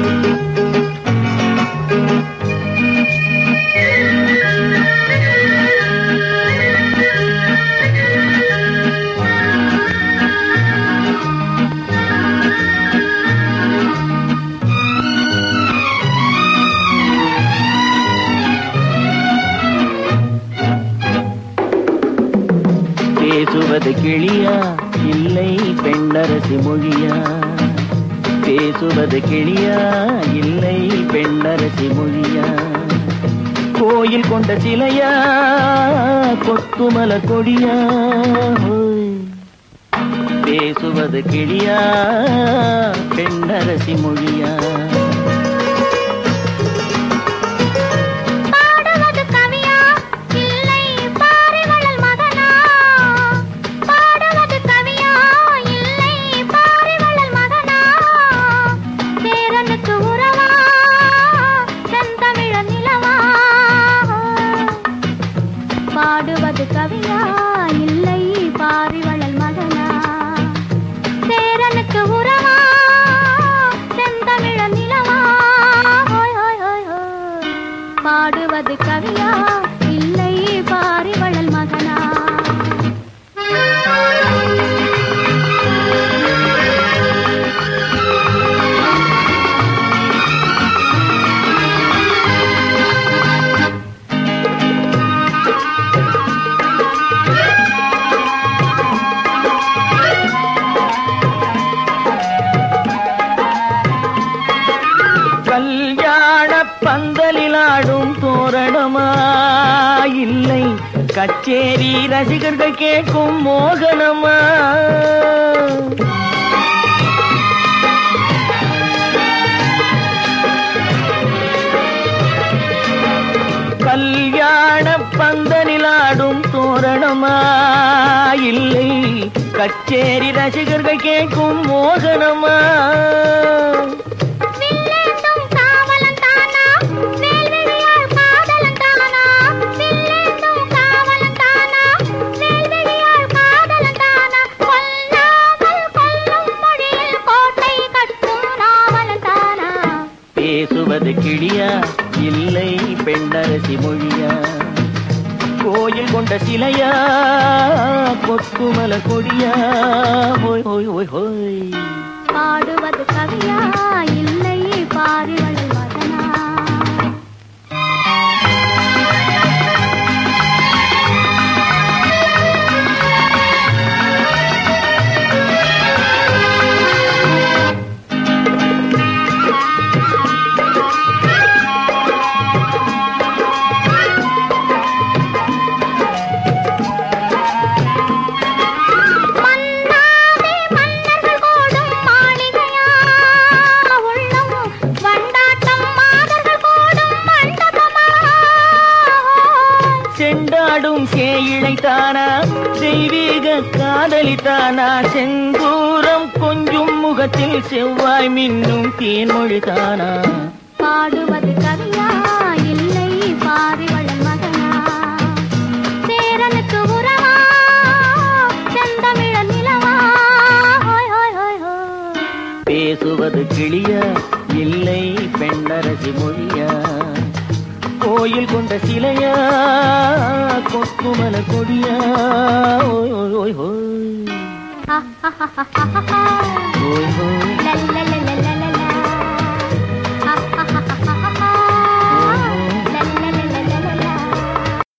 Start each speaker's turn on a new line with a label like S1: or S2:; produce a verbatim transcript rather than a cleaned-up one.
S1: பேசுவது கிளியா இல்லை பெண்ணரசி மொழியா? பேசுவது கிளியா இல்லை பெண்ணரசி மொழியா? கோயில் கொண்ட சிலையா கொத்துமல கொடியா? பேசுவது கிளியா பெண்ணரசி மொழியா?
S2: பாடுவது கவியா இல்லை பாரிவளல் மகனா? சேரனுக்கு உறவா செந்தமிழ நிலவா? பாடுவது கவியா இல்லை பாரிவளல் மகனா?
S1: கல்யாண பந்தலிலாடும் தோரணமா இல்லை கச்சேரி ரசிகர்கள் கேட்கும் மோகனமா? கல்யாண பந்தலிலாடும் தோரணமா இல்லை கச்சேரி ரசிகர்கள் கேட்கும் மோகனமா? பேசுவது கிளியா இல்லை பெண்ணரசி மொழியா? கோயில் கொண்ட சிலையா கொத்துமல கொடியா? ஹோய் ஹோய் ஹோய் ஹோய்.
S2: பாடுவது கவியா இல்லை பாரிவளல் மகனா?
S1: செண்டாடும் சேயிழைத்தானா தெய்வீக காதலித்தானா? செந்தூரம் கொஞ்சும் முகத்தில் செவ்வாய் மின்னும் தேன்மொழிதானா?
S2: பாடுவது கவியா இல்லை பாரிவளல் மகனா? சேரனுக்கு உறவா செந்தமிழ நிலவா?
S1: பேசுவது கிளியா இல்லை பெண்ணரசி மொழியா? கோயில் கொண்ட சிலையா கொத்துமல கொடியா? ஓய் ஓய் ஓய் ஓய்.